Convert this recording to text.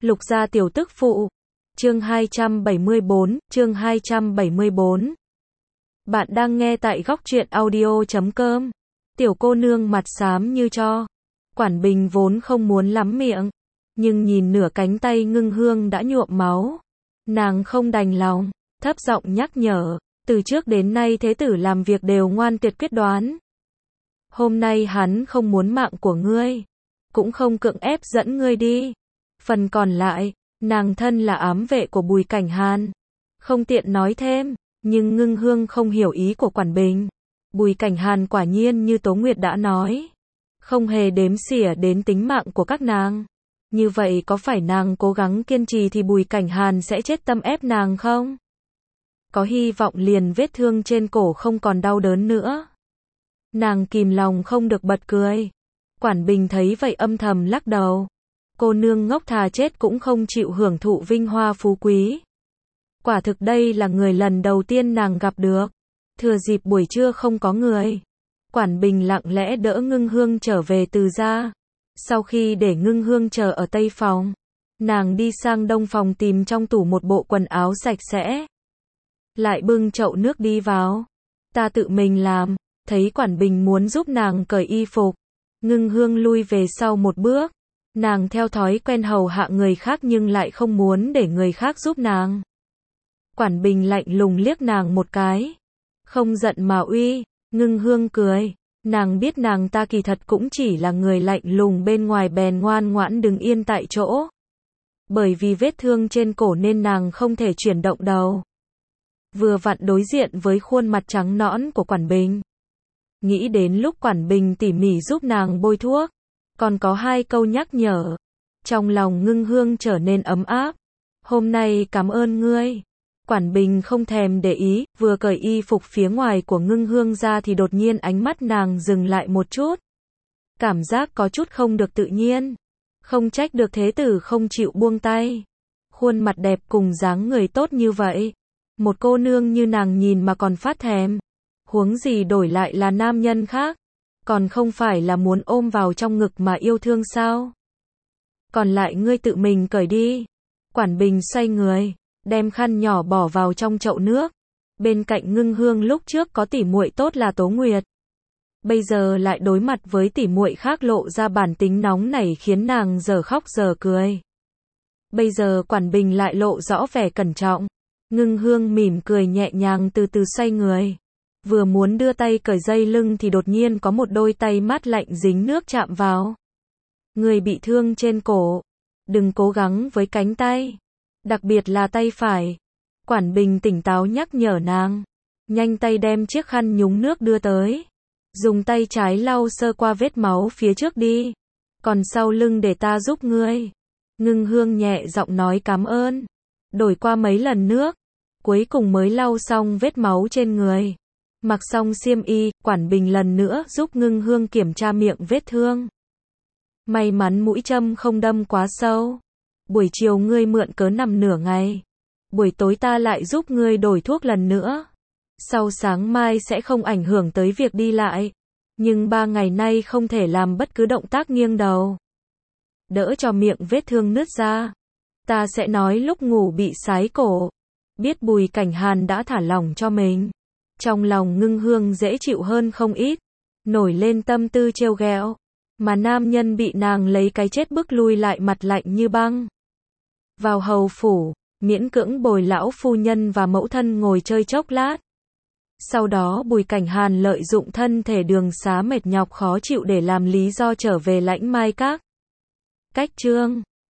Lục gia tiểu tức phụ. Chương 274. Bạn đang nghe tại góc truyện audio.com. Tiểu cô nương mặt xám như tro. Quản Bình vốn không muốn lắm miệng, nhưng nhìn nửa cánh tay Ngưng Hương đã nhuộm máu. Nàng không đành lòng, thấp giọng nhắc nhở, từ trước đến nay thế tử làm việc đều ngoan tuyệt quyết đoán. Hôm nay hắn không muốn mạng của ngươi, cũng không cưỡng ép dẫn ngươi đi. Phần còn lại, nàng thân là ám vệ của Bùi Cảnh Hàn, không tiện nói thêm, nhưng Ngưng Hương không hiểu ý của Quản Bình. Bùi Cảnh Hàn quả nhiên như Tố Nguyệt đã nói, không hề đếm xỉa đến tính mạng của các nàng. Như vậy có phải nàng cố gắng kiên trì thì Bùi Cảnh Hàn sẽ chết tâm ép nàng không? Có hy vọng liền vết thương trên cổ không còn đau đớn nữa. Nàng kìm lòng không được bật cười. Quản Bình thấy vậy âm thầm lắc đầu. Cô nương ngốc thà chết cũng không chịu hưởng thụ vinh hoa phú quý. Quả thực đây là người lần đầu tiên nàng gặp được. Thừa dịp buổi trưa không có người, Quản Bình lặng lẽ đỡ Ngưng Hương trở về từ gia. Sau khi để Ngưng Hương chờ ở tây phòng, nàng đi sang đông phòng tìm trong tủ một bộ quần áo sạch sẽ, lại bưng chậu nước đi vào. Ta tự mình làm. Thấy Quản Bình muốn giúp nàng cởi y phục, Ngưng Hương lui về sau một bước. Nàng theo thói quen hầu hạ người khác nhưng lại không muốn để người khác giúp nàng. Quản Bình lạnh lùng liếc nàng một cái. Không giận mà uy. Ngưng Hương cười. Nàng biết nàng ta kỳ thật cũng chỉ là người lạnh lùng bên ngoài bèn ngoan ngoãn đứng yên tại chỗ. Bởi vì vết thương trên cổ nên nàng không thể chuyển động đầu. Vừa vặn đối diện với khuôn mặt trắng nõn của Quản Bình. Nghĩ đến lúc Quản Bình tỉ mỉ giúp nàng bôi thuốc, còn có hai câu nhắc nhở, trong lòng Ngưng Hương trở nên ấm áp. Hôm nay cảm ơn ngươi. Quản Bình không thèm để ý, vừa cởi y phục phía ngoài của Ngưng Hương ra thì đột nhiên ánh mắt nàng dừng lại một chút. Cảm giác có chút không được tự nhiên. Không trách được thế tử không chịu buông tay. Khuôn mặt đẹp cùng dáng người tốt như vậy, một cô nương như nàng nhìn mà còn phát thèm. Huống gì đổi lại là nam nhân khác, còn không phải là muốn ôm vào trong ngực mà yêu thương sao? Còn lại ngươi tự mình cởi đi. Quản Bình xoay người, đem khăn nhỏ bỏ vào trong chậu nước. Bên cạnh Ngưng Hương lúc trước có tỉ muội tốt là Tố Nguyệt, bây giờ lại đối mặt với tỉ muội khác lộ ra bản tính nóng nảy khiến nàng giờ khóc giờ cười. Bây giờ Quản Bình lại lộ rõ vẻ cẩn trọng. Ngưng Hương mỉm cười nhẹ nhàng từ từ xoay người. Vừa muốn đưa tay cởi dây lưng thì đột nhiên có một đôi tay mát lạnh dính nước chạm vào. Người bị thương trên cổ, đừng cố gắng với cánh tay, đặc biệt là tay phải. Quản Bình tỉnh táo nhắc nhở nàng, nhanh tay đem chiếc khăn nhúng nước đưa tới. Dùng tay trái lau sơ qua vết máu phía trước đi, còn sau lưng để ta giúp ngươi. Ngưng Hương nhẹ giọng nói cảm ơn, đổi qua mấy lần nước, cuối cùng mới lau xong vết máu trên người. Mặc xong xiêm y, Quản Bình lần nữa giúp Ngưng Hương kiểm tra miệng vết thương. May mắn mũi châm không đâm quá sâu. Buổi chiều ngươi mượn cớ nằm nửa ngày, buổi tối ta lại giúp ngươi đổi thuốc lần nữa. Sau sáng mai sẽ không ảnh hưởng tới việc đi lại, nhưng 3 ngày nay không thể làm bất cứ động tác nghiêng đầu. Đỡ cho miệng vết thương nứt ra. Ta sẽ nói lúc ngủ bị sái cổ. Biết Bùi Cảnh Hàn đã thả lỏng cho mình, trong lòng Ngưng Hương dễ chịu hơn không ít, nổi lên tâm tư trêu ghẹo, mà nam nhân bị nàng lấy cái chết bức lui lại mặt lạnh như băng. Vào hầu phủ, miễn cưỡng bồi lão phu nhân và mẫu thân ngồi chơi chốc lát. Sau đó Bùi Cảnh Hàn lợi dụng thân thể đường xá mệt nhọc khó chịu để làm lý do trở về Lãnh Mai Các. Cách chương